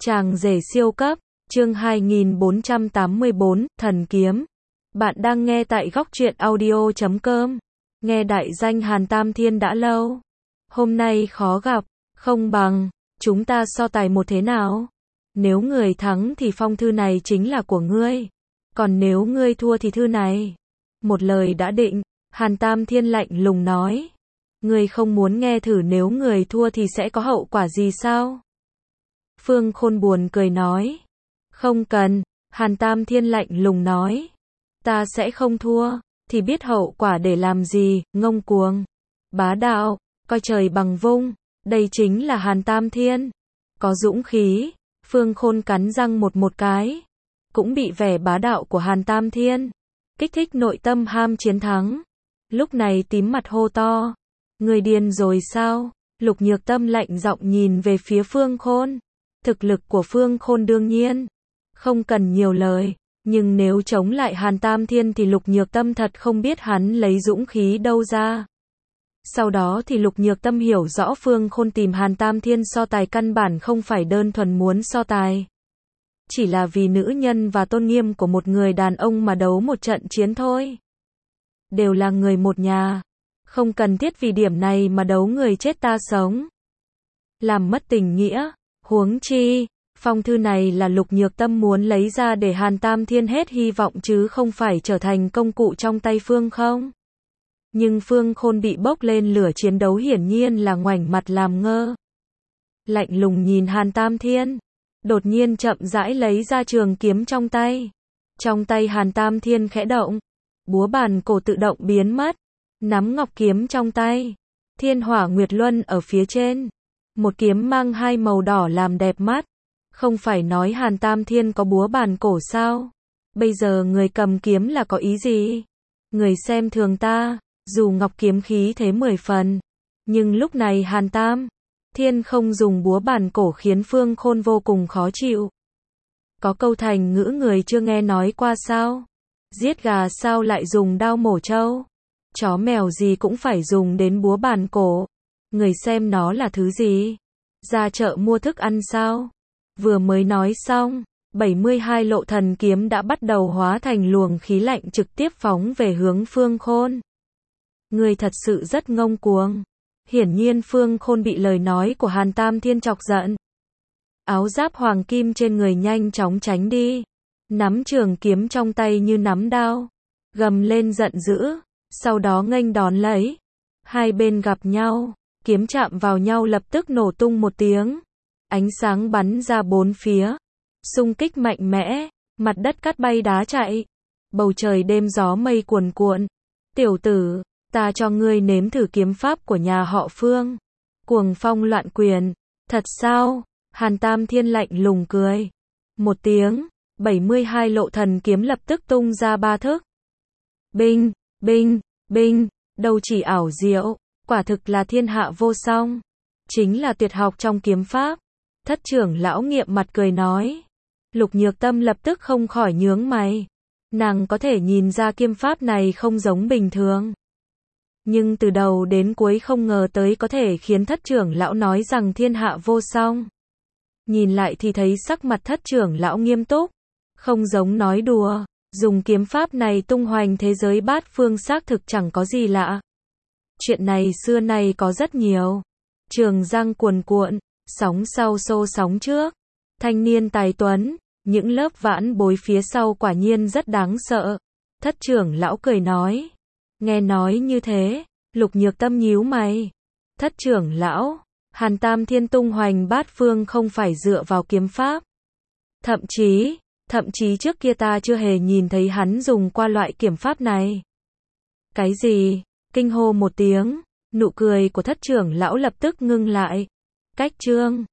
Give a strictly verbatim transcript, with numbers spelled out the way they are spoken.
Chàng rể siêu cấp, chương hai nghìn bốn trăm tám mươi bốn, Thần Kiếm. Bạn đang nghe tại góc truyện audio chấm com. Nghe đại danh Hàn Tam Thiên đã lâu. Hôm nay khó gặp, không bằng, chúng ta so tài một thế nào? Nếu người thắng thì phong thư này chính là của ngươi. Còn nếu ngươi thua thì thư này. Một lời đã định, Hàn Tam Thiên lạnh lùng nói. Ngươi không muốn nghe thử nếu người thua thì sẽ có hậu quả gì sao? Phương Khôn buồn cười nói. Không cần, Hàn Tam Thiên lạnh lùng nói. Ta sẽ không thua, thì biết hậu quả để làm gì, ngông cuồng. Bá đạo, coi trời bằng vung, đây chính là Hàn Tam Thiên. Có dũng khí, Phương Khôn cắn răng một một cái. Cũng bị vẻ bá đạo của Hàn Tam Thiên kích thích nội tâm ham chiến thắng. Lúc này tím mặt hô to. Người điên rồi sao? Lục Nhược Tâm lạnh giọng nhìn về phía Phương Khôn. Thực lực của Phương Khôn đương nhiên không cần nhiều lời, nhưng nếu chống lại Hàn Tam Thiên thì Lục Nhược Tâm thật không biết hắn lấy dũng khí đâu ra. Sau đó thì Lục Nhược Tâm hiểu rõ Phương Khôn tìm Hàn Tam Thiên so tài căn bản không phải đơn thuần muốn so tài. Chỉ là vì nữ nhân và tôn nghiêm của một người đàn ông mà đấu một trận chiến thôi. Đều là người một nhà. Không cần thiết vì điểm này mà đấu người chết ta sống. Làm mất tình nghĩa. Huống chi, phong thư này là Lục Nhược Tâm muốn lấy ra để Hàn Tam Thiên hết hy vọng chứ không phải trở thành công cụ trong tay Phương không. Nhưng Phương Khôn bị bốc lên lửa chiến đấu hiển nhiên là ngoảnh mặt làm ngơ. Lạnh lùng nhìn Hàn Tam Thiên. Đột nhiên chậm rãi lấy ra trường kiếm trong tay. Trong tay Hàn Tam Thiên khẽ động. Búa bàn cổ tự động biến mất. Nắm ngọc kiếm trong tay. Thiên hỏa nguyệt luân ở phía trên. Một kiếm mang hai màu đỏ làm đẹp mắt. Không phải nói Hàn Tam Thiên có búa bàn cổ sao? Bây giờ người cầm kiếm là có ý gì? Người xem thường ta, dù ngọc kiếm khí thế mười phần. Nhưng lúc này Hàn Tam Thiên không dùng búa bàn cổ khiến Phương Khôn vô cùng khó chịu. Có câu thành ngữ người chưa nghe nói qua sao? Giết gà sao lại dùng đao mổ trâu? Chó mèo gì cũng phải dùng đến búa bàn cổ. Người xem nó là thứ gì? Ra chợ mua thức ăn sao? Vừa mới nói xong, bảy mươi hai lộ thần kiếm đã bắt đầu hóa thành luồng khí lạnh trực tiếp phóng về hướng Phương Khôn. Người thật sự rất ngông cuồng. Hiển nhiên Phương Khôn bị lời nói của Hàn Tam Thiên chọc giận. Áo giáp hoàng kim trên người nhanh chóng tránh đi. Nắm trường kiếm trong tay như nắm đao. Gầm lên giận dữ. Sau đó nghênh đón lấy. Hai bên gặp nhau. Kiếm chạm vào nhau lập tức nổ tung một tiếng. Ánh sáng bắn ra bốn phía. Xung kích mạnh mẽ. Mặt đất cắt bay đá chạy. Bầu trời đêm gió mây cuồn cuộn. Tiểu tử, ta cho ngươi nếm thử kiếm pháp của nhà họ Phương. Cuồng phong loạn quyền. Thật sao? Hàn Tam Thiên lạnh lùng cười. Một tiếng, bảy mươi hai lộ thần kiếm lập tức tung ra ba thức. Binh, binh, binh, đâu chỉ ảo diệu, quả thực là thiên hạ vô song. Chính là tuyệt học trong kiếm pháp. Thất trưởng lão nghiệm mặt cười nói. Lục Nhược Tâm lập tức không khỏi nhướng mày. Nàng có thể nhìn ra kiếm pháp này không giống bình thường. Nhưng từ đầu đến cuối không ngờ tới có thể khiến thất trưởng lão nói rằng thiên hạ vô song. Nhìn lại thì thấy sắc mặt thất trưởng lão nghiêm túc. Không giống nói đùa. Dùng kiếm pháp này tung hoành thế giới bát phương xác thực chẳng có gì lạ. Chuyện này xưa nay có rất nhiều. Trường giang cuồn cuộn, sóng sau xô sóng trước. Thanh niên tài tuấn, những lớp vãn bối phía sau quả nhiên rất đáng sợ. Thất trưởng lão cười nói. Nghe nói như thế, Lục Nhược Tâm nhíu mày. Thất trưởng lão, Hàn Tam Thiên tung hoành bát phương không phải dựa vào kiếm pháp. Thậm chí, thậm chí trước kia ta chưa hề nhìn thấy hắn dùng qua loại kiếm pháp này. Cái gì? Kinh hô một tiếng, nụ cười của thất trưởng lão lập tức ngưng lại. Cách trương,